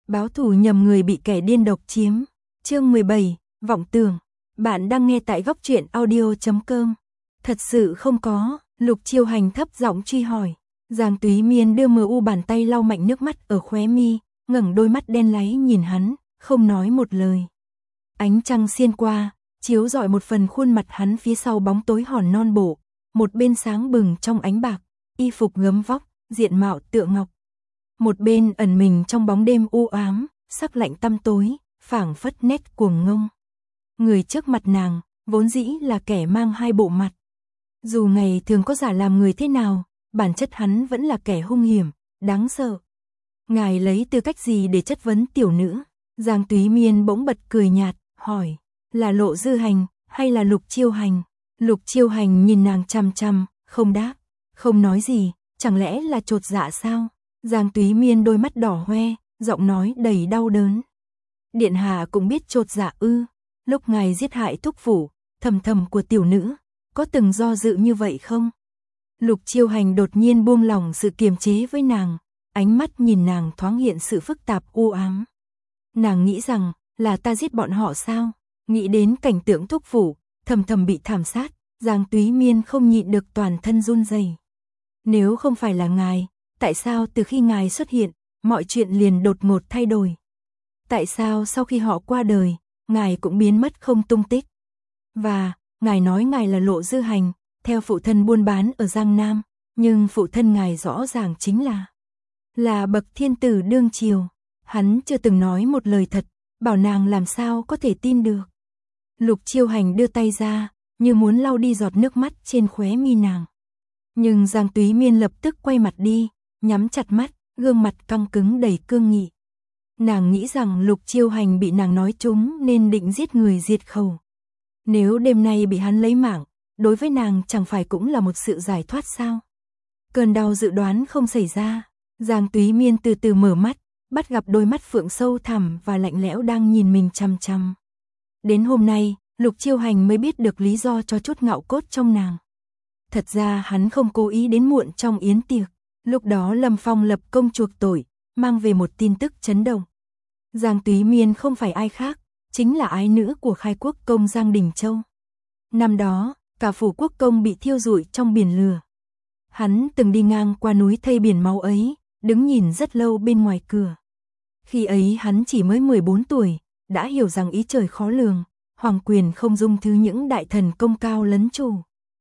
Báo thù nhầm người bị kẻ điên độc chiếm. Chương 17, vọng tưởng. Bạn đang nghe tại góc truyện audio.com. Thật sự không có, Lục Chiêu Hành thấp giọng truy hỏi. Giang Túy Miên đưa mờ u bàn tay lau mạnh nước mắt ở khóe mi, ngẩng đôi mắt đen láy nhìn hắn, không nói một lời. Ánh trăng xiên qua, chiếu rọi một phần khuôn mặt hắn phía sau bóng tối hòn non bộ, một bên sáng bừng trong ánh bạc, y phục gấm vóc, diện mạo tựa ngọc. Một bên ẩn mình trong bóng đêm u ám, sắc lạnh tăm tối, phảng phất nét cuồng ngông. Người trước mặt nàng, vốn dĩ là kẻ mang hai bộ mặt. Dù ngày thường có giả làm người thế nào, bản chất hắn vẫn là kẻ hung hiểm, đáng sợ. Ngài lấy tư cách gì để chất vấn tiểu nữ? Giang Túy Miên bỗng bật cười nhạt, hỏi, là Lộ Dư Hành, hay là Lục Chiêu Hành? Lục Chiêu Hành nhìn nàng chằm chằm, không đáp, không nói gì, chẳng lẽ là chột dạ sao? Giang Túy Miên đôi mắt đỏ hoe, giọng nói đầy đau đớn. Điện hạ cũng biết chột dạ ư? Lúc ngài giết hại thúc phủ, thầm thầm của tiểu nữ, có từng do dự như vậy không? Lục Chiêu Hành đột nhiên buông lỏng sự kiềm chế với nàng, ánh mắt nhìn nàng thoáng hiện sự phức tạp u ám. Nàng nghĩ rằng, là ta giết bọn họ sao? Nghĩ đến cảnh tượng thúc phủ, thầm thầm bị thảm sát, Giang Túy Miên không nhịn được toàn thân run rẩy. Nếu không phải là ngài, tại sao từ khi ngài xuất hiện, mọi chuyện liền đột ngột thay đổi? Tại sao sau khi họ qua đời, ngài cũng biến mất không tung tích? Và, ngài nói ngài là Lộ Dư Hành, theo phụ thân buôn bán ở Giang Nam, nhưng phụ thân ngài rõ ràng chính là bậc thiên tử đương triều. Hắn chưa từng nói một lời thật, bảo nàng làm sao có thể tin được. Lục Chiêu Hành đưa tay ra, như muốn lau đi giọt nước mắt trên khóe mi nàng. Nhưng Giang Túy Miên lập tức quay mặt đi, nhắm chặt mắt, gương mặt căng cứng đầy cương nghị. Nàng nghĩ rằng Lục Chiêu Hành bị nàng nói trúng nên định giết người diệt khẩu. Nếu đêm nay bị hắn lấy mạng, đối với nàng chẳng phải cũng là một sự giải thoát sao? Cơn đau dự đoán không xảy ra, Giang Túy Miên từ từ mở mắt, bắt gặp đôi mắt phượng sâu thẳm và lạnh lẽo đang nhìn mình chằm chằm. Đến hôm nay, Lục Chiêu Hành mới biết được lý do cho chút ngạo cốt trong nàng. Thật ra hắn không cố ý đến muộn trong yến tiệc, lúc đó Lâm Phong lập công chuộc tội, mang về một tin tức chấn động. Giang Túy Miên không phải ai khác, chính là ái nữ của khai quốc công Giang Đình Châu. Năm đó, cả phủ quốc công bị thiêu rụi trong biển lửa. Hắn từng đi ngang qua núi thây biển máu ấy, đứng nhìn rất lâu bên ngoài cửa. Khi ấy hắn chỉ mới 14 tuổi, đã hiểu rằng ý trời khó lường, hoàng quyền không dung thứ những đại thần công cao lấn chủ.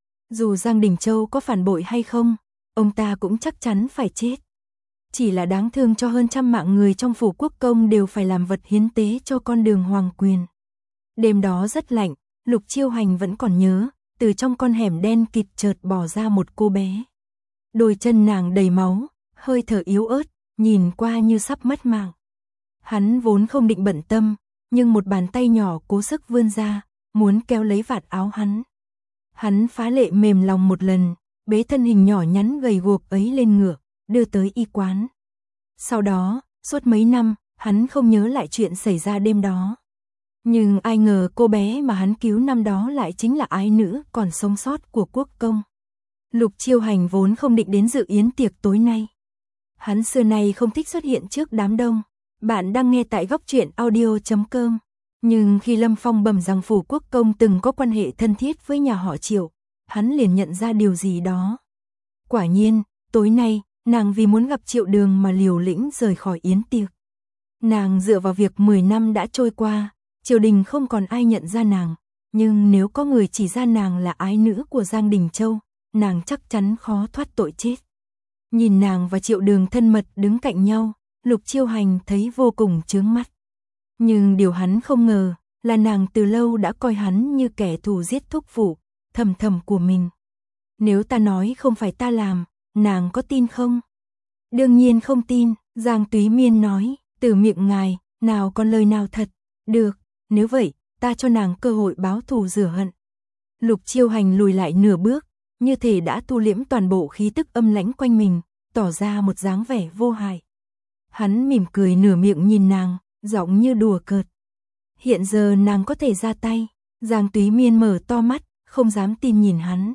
Dù Giang Đình Châu có phản bội hay không, ông ta cũng chắc chắn phải chết. Chỉ là đáng thương cho hơn trăm mạng người trong phủ quốc công đều phải làm vật hiến tế cho con đường hoàng quyền. Đêm đó rất lạnh, Lục Chiêu Hành vẫn còn nhớ, từ trong con hẻm đen kịt chợt bò ra một cô bé. Đôi chân nàng đầy máu, hơi thở yếu ớt, nhìn qua như sắp mất mạng. Hắn vốn không định bận tâm, nhưng một bàn tay nhỏ cố sức vươn ra, muốn kéo lấy vạt áo hắn. Hắn phá lệ mềm lòng một lần, bế thân hình nhỏ nhắn gầy guộc ấy lên ngựa, đưa tới y quán. Sau đó, suốt mấy năm, hắn không nhớ lại chuyện xảy ra đêm đó. Nhưng ai ngờ cô bé mà hắn cứu năm đó lại chính là ái nữ còn sống sót của quốc công. Lục Chiêu Hành vốn không định đến dự yến tiệc tối nay. Hắn xưa nay không thích xuất hiện trước đám đông. Bạn đang nghe tại góc truyện audio.com. Nhưng khi Lâm Phong bẩm rằng phủ quốc công từng có quan hệ thân thiết với nhà họ Triệu, hắn liền nhận ra điều gì đó. Quả nhiên, tối nay, nàng vì muốn gặp Triệu Đường mà liều lĩnh rời khỏi yến tiệc. Nàng dựa vào việc 10 năm đã trôi qua, triều đình không còn ai nhận ra nàng, nhưng nếu có người chỉ ra nàng là ái nữ của Giang Đình Châu, nàng chắc chắn khó thoát tội chết. Nhìn nàng và Triệu Đường thân mật đứng cạnh nhau, Lục Chiêu Hành thấy vô cùng chướng mắt. Nhưng điều hắn không ngờ là nàng từ lâu đã coi hắn như kẻ thù giết thúc phủ, thầm thầm của mình. Nếu ta nói không phải ta làm, nàng có tin không? Đương nhiên không tin, Giang Túy Miên nói, từ miệng ngài, nào còn lời nào thật. Được, nếu vậy, ta cho nàng cơ hội báo thù rửa hận. Lục Chiêu Hành lùi lại nửa bước, như thể đã thu liễm toàn bộ khí tức âm lãnh quanh mình, tỏ ra một dáng vẻ vô hại. Hắn mỉm cười nửa miệng nhìn nàng, giọng như đùa cợt. Hiện giờ nàng có thể ra tay. Giang Túy Miên mở to mắt, không dám tin nhìn hắn.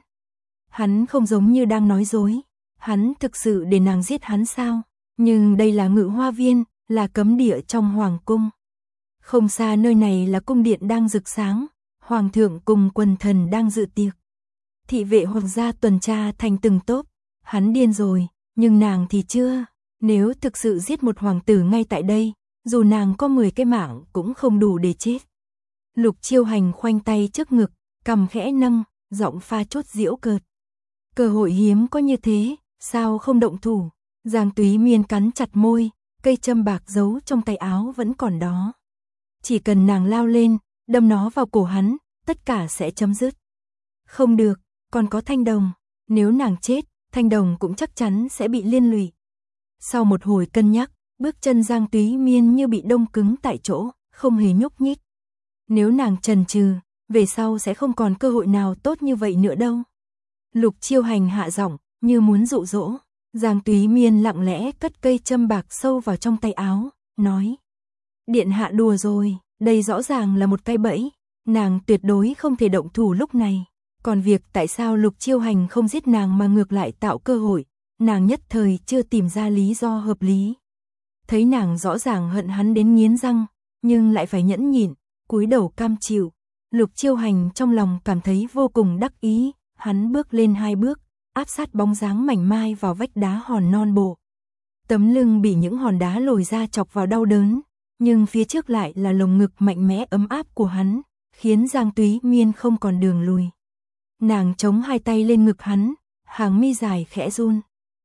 Hắn không giống như đang nói dối. Hắn thực sự để nàng giết hắn sao? Nhưng đây là Ngự Hoa Viên, là cấm địa trong hoàng cung. Không xa nơi này là cung điện đang rực sáng, hoàng thượng cùng quần thần đang dự tiệc. Thị vệ hoàng gia tuần tra thành từng tốp, hắn điên rồi, nhưng nàng thì chưa. Nếu thực sự giết một hoàng tử ngay tại đây, dù nàng có 10 cái mạng cũng không đủ để chết. Lục Chiêu Hành khoanh tay trước ngực, cằm khẽ nâng, giọng pha chút giễu cợt. Cơ hội hiếm có như thế, sao không động thủ? Giang Túy Miên cắn chặt môi, cây châm bạc giấu trong tay áo vẫn còn đó. Chỉ cần nàng lao lên, đâm nó vào cổ hắn, tất cả sẽ chấm dứt. Không được, còn có Thanh Đồng, nếu nàng chết, Thanh Đồng cũng chắc chắn sẽ bị liên lụy. Sau một hồi cân nhắc, bước chân Giang Túy Miên như bị đông cứng tại chỗ, không hề nhúc nhích. Nếu nàng chần chừ, về sau sẽ không còn cơ hội nào tốt như vậy nữa đâu. Lục Chiêu Hành hạ giọng, như muốn dụ dỗ. Giang Túy Miên lặng lẽ cất cây châm bạc sâu vào trong tay áo, nói: Điện hạ đùa rồi, đây rõ ràng là một cái bẫy, nàng tuyệt đối không thể động thủ lúc này. Còn việc tại sao Lục Chiêu Hành không giết nàng mà ngược lại tạo cơ hội, nàng nhất thời chưa tìm ra lý do hợp lý. Thấy nàng rõ ràng hận hắn đến nghiến răng, nhưng lại phải nhẫn nhịn, cúi đầu cam chịu. Lục Chiêu Hành trong lòng cảm thấy vô cùng đắc ý, hắn bước lên 2 bước, áp sát bóng dáng mảnh mai vào vách đá hòn non bộ. Tấm lưng bị những hòn đá lồi ra chọc vào đau đớn, nhưng phía trước lại là lồng ngực mạnh mẽ ấm áp của hắn, khiến Giang Túy Miên không còn đường lùi. Nàng chống 2 tay lên ngực hắn, hàng mi dài khẽ run.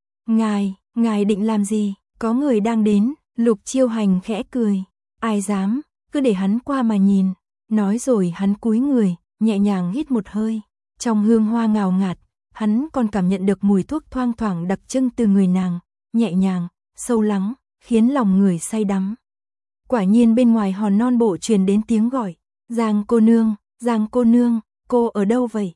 Ngài định làm gì? Có người đang đến. Lục Chiêu Hành khẽ cười. Ai dám, cứ để hắn qua mà nhìn. Nói rồi hắn cúi người, nhẹ nhàng hít một hơi. Trong hương hoa ngào ngạt, hắn còn cảm nhận được mùi thuốc thoang thoảng đặc trưng từ người nàng, nhẹ nhàng, sâu lắng, khiến lòng người say đắm. Quả nhiên bên ngoài hòn non bộ truyền đến tiếng gọi. Giang cô nương, cô ở đâu vậy?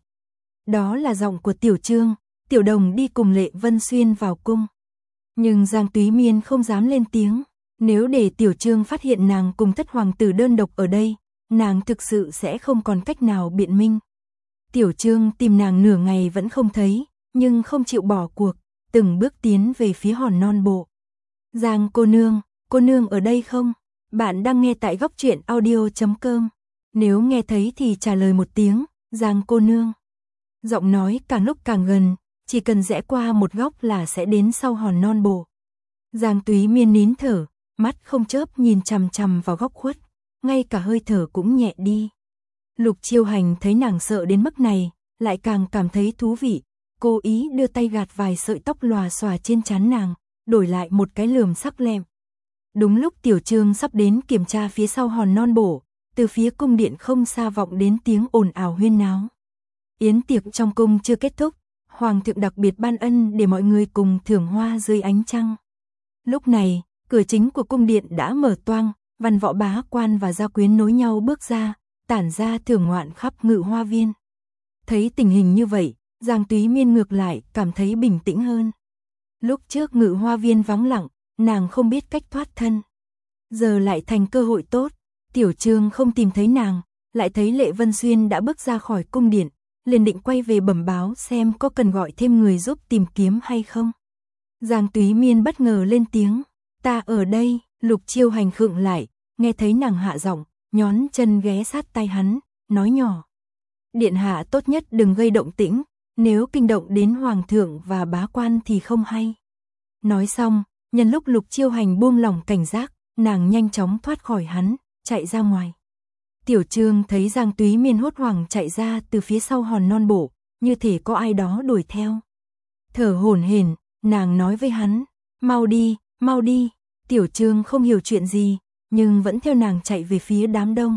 Đó là giọng của Tiểu Trương. Tiểu Đồng đi cùng Lệ Vân Xuyên vào cung. Nhưng Giang Túy Miên không dám lên tiếng. Nếu để Tiểu Trương phát hiện nàng cùng thất hoàng tử đơn độc ở đây, nàng thực sự sẽ không còn cách nào biện minh. Tiểu Trương tìm nàng nửa ngày vẫn không thấy, nhưng không chịu bỏ cuộc, từng bước tiến về phía hòn non bộ. Giang cô nương ở đây không? Bạn đang nghe tại Góc Truyện Audio.com. Nếu nghe thấy thì trả lời một tiếng, Giang cô nương. Giọng nói càng lúc càng gần, chỉ cần rẽ qua một góc là sẽ đến sau hòn non bộ. Giang Túy Miên nín thở, mắt không chớp nhìn chằm chằm vào góc khuất, ngay cả hơi thở cũng nhẹ đi. Lục Chiêu Hành thấy nàng sợ đến mức này, lại càng cảm thấy thú vị, cố ý đưa tay gạt vài sợi tóc lòa xòa trên trán nàng, đổi lại một cái lườm sắc lẹm. Đúng lúc Tiểu Trương sắp đến kiểm tra phía sau hòn non bộ, từ phía cung điện không xa vọng đến tiếng ồn ào huyên náo. Yến tiệc trong cung chưa kết thúc, hoàng thượng đặc biệt ban ân để mọi người cùng thưởng hoa dưới ánh trăng. Lúc này, cửa chính của cung điện đã mở toang, văn võ bá quan và gia quyến nối nhau bước ra, tản ra thưởng ngoạn khắp Ngự Hoa Viên. Thấy tình hình như vậy, Giang Túy Miên ngược lại cảm thấy bình tĩnh hơn. Lúc trước Ngự Hoa Viên vắng lặng, nàng không biết cách thoát thân. Giờ lại thành cơ hội tốt, Tiểu Trương không tìm thấy nàng, lại thấy Lệ Vân Xuyên đã bước ra khỏi cung điện, liền định quay về bẩm báo xem có cần gọi thêm người giúp tìm kiếm hay không. Giang Túy Miên bất ngờ lên tiếng, ta ở đây. Lục Chiêu Hành khựng lại, nghe thấy nàng hạ giọng, nhón chân ghé sát tai hắn, nói nhỏ. Điện hạ tốt nhất đừng gây động tĩnh, nếu kinh động đến hoàng thượng và bá quan thì không hay. Nói xong, nhân lúc Lục Chiêu Hành buông lỏng cảnh giác, nàng nhanh chóng thoát khỏi hắn, chạy ra ngoài. Tiểu Trương thấy Giang Túy Miên hốt hoảng chạy ra từ phía sau hòn non bộ, như thể có ai đó đuổi theo. Thở hổn hển, nàng nói với hắn, mau đi, mau đi. Tiểu Trương không hiểu chuyện gì, nhưng vẫn theo nàng chạy về phía đám đông.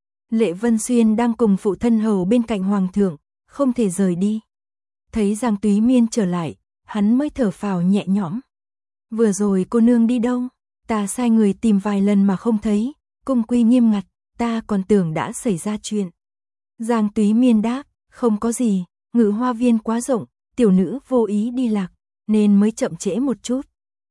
Lệ Vân Xuyên đang cùng phụ thân hầu bên cạnh hoàng thượng, không thể rời đi. Thấy Giang Túy Miên trở lại, hắn mới thở phào nhẹ nhõm. Vừa rồi cô nương đi đâu? Ta sai người tìm vài lần mà không thấy, cung quy nghiêm ngặt, ta còn tưởng đã xảy ra chuyện. Giang Túy Miên đáp, không có gì, Ngự Hoa Viên quá rộng, tiểu nữ vô ý đi lạc, nên mới chậm trễ một chút.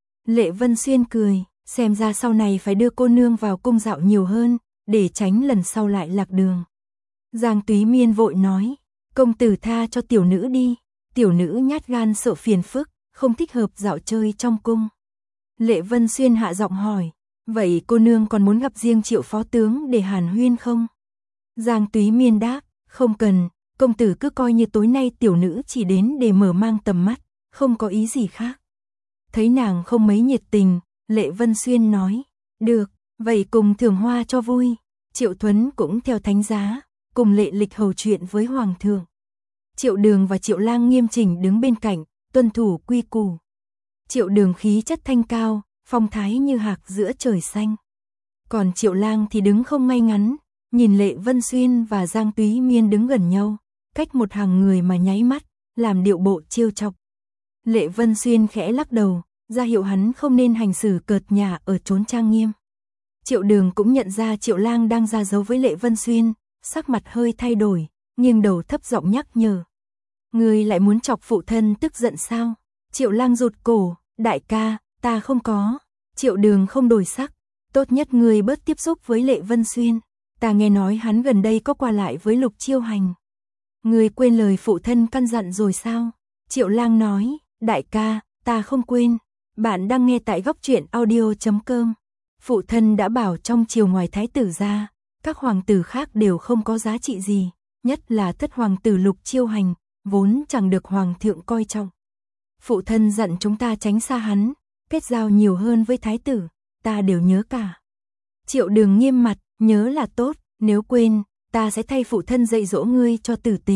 Lệ Vân Xuyên cười, xem ra sau này phải đưa cô nương vào cung dạo nhiều hơn, để tránh lần sau lại lạc đường. Giang Túy Miên vội nói, công tử tha cho tiểu nữ đi, tiểu nữ nhát gan sợ phiền phức, không thích hợp dạo chơi trong cung. Lệ Vân Xuyên hạ giọng hỏi, Vậy cô nương còn muốn gặp riêng Triệu phó tướng để hàn huyên không? Giang Túy Miên đáp, không cần, công tử cứ coi như tối nay tiểu nữ chỉ đến để mở mang tầm mắt, không có ý gì khác. Thấy nàng không mấy nhiệt tình, Lệ Vân Xuyên nói, được, vậy cùng thưởng hoa cho vui. Triệu Thuấn cũng theo thánh giá, cùng Lệ Lịch hầu chuyện với Hoàng thượng. Triệu Đường và Triệu Lang nghiêm chỉnh đứng bên cạnh, tuân thủ quy củ. Triệu Đường khí chất thanh cao, phong thái như hạc giữa trời xanh. Còn Triệu Lang thì đứng không ngay ngắn, nhìn Lệ Vân Xuyên và Giang Túy Miên đứng gần nhau, cách một hàng người mà nháy mắt, làm điệu bộ trêu chọc. Lệ Vân Xuyên khẽ lắc đầu, ra hiệu hắn không nên hành xử cợt nhả ở chốn trang nghiêm. Triệu Đường cũng nhận ra Triệu Lang đang ra dấu với Lệ Vân Xuyên, sắc mặt hơi thay đổi, nghiêng đầu thấp giọng nhắc nhở. Ngươi lại muốn chọc phụ thân tức giận sao? Triệu Lang rụt cổ, đại ca, ta không có. Triệu Đường không đổi sắc, tốt nhất ngươi bớt tiếp xúc với Lệ Vân Xuyên. Ta nghe nói hắn gần đây có qua lại với Lục Chiêu Hành. Ngươi quên lời phụ thân căn dặn rồi sao? Triệu Lang nói, đại ca, ta không quên. Bạn đang nghe tại góc truyện audio.com. Phụ thân đã bảo trong triều ngoài thái tử ra, các hoàng tử khác đều không có giá trị gì, nhất là thất hoàng tử Lục Chiêu Hành, vốn chẳng được hoàng thượng coi trọng. Phụ thân dặn chúng ta tránh xa hắn, kết giao nhiều hơn với thái tử, ta đều nhớ cả. Triệu Đường nghiêm mặt, nhớ là tốt, nếu quên, ta sẽ thay phụ thân dạy dỗ ngươi cho tử tế.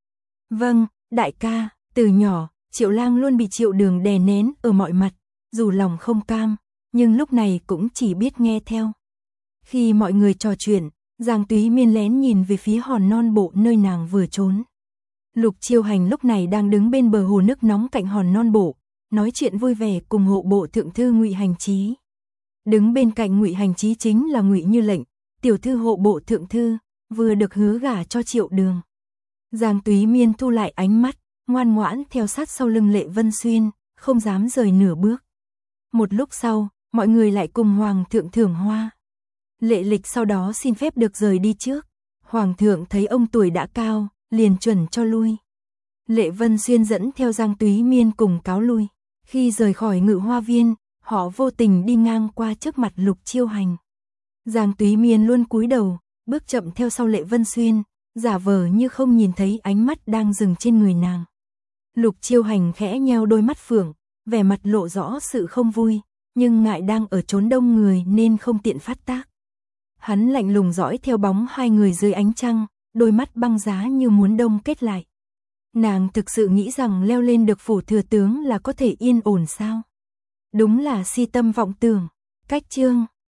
Vâng, đại ca, từ nhỏ, Triệu Lang luôn bị Triệu Đường đè nén ở mọi mặt, dù lòng không cam, nhưng lúc này cũng chỉ biết nghe theo. Khi mọi người trò chuyện, Giang Túy Miên lén nhìn về phía hòn non bộ nơi nàng vừa trốn. Lục Chiêu Hành lúc này đang đứng bên bờ hồ nước nóng cạnh hòn non bộ, nói chuyện vui vẻ cùng hộ bộ thượng thư Ngụy Hành Chí. Đứng bên cạnh Ngụy Hành Chí chính là Ngụy Như Lệnh, tiểu thư hộ bộ thượng thư, vừa được hứa gả cho Triệu Đường. Giang Túy Miên thu lại ánh mắt, ngoan ngoãn theo sát sau lưng Lệ Vân Xuyên, không dám rời nửa bước. Một lúc sau, mọi người lại cùng Hoàng thượng thưởng hoa. Lệ Lịch sau đó xin phép được rời đi trước. Hoàng thượng thấy ông tuổi đã cao, liền chuẩn cho lui. Lệ Vân Xuyên dẫn theo Giang Túy Miên cùng cáo lui. Khi rời khỏi Ngự Hoa Viên, họ vô tình đi ngang qua trước mặt Lục Chiêu Hành. Giang Túy Miên luôn cúi đầu, bước chậm theo sau Lệ Vân Xuyên, giả vờ như không nhìn thấy ánh mắt đang dừng trên người nàng. Lục Chiêu Hành khẽ nheo đôi mắt phượng, vẻ mặt lộ rõ sự không vui, nhưng ngại đang ở chốn đông người nên không tiện phát tác. Hắn lạnh lùng dõi theo bóng hai người dưới ánh trăng, đôi mắt băng giá như muốn đông kết lại. Nàng thực sự nghĩ rằng leo lên được phủ thừa tướng là có thể yên ổn sao? Đúng là si tâm vọng tưởng. Cách chương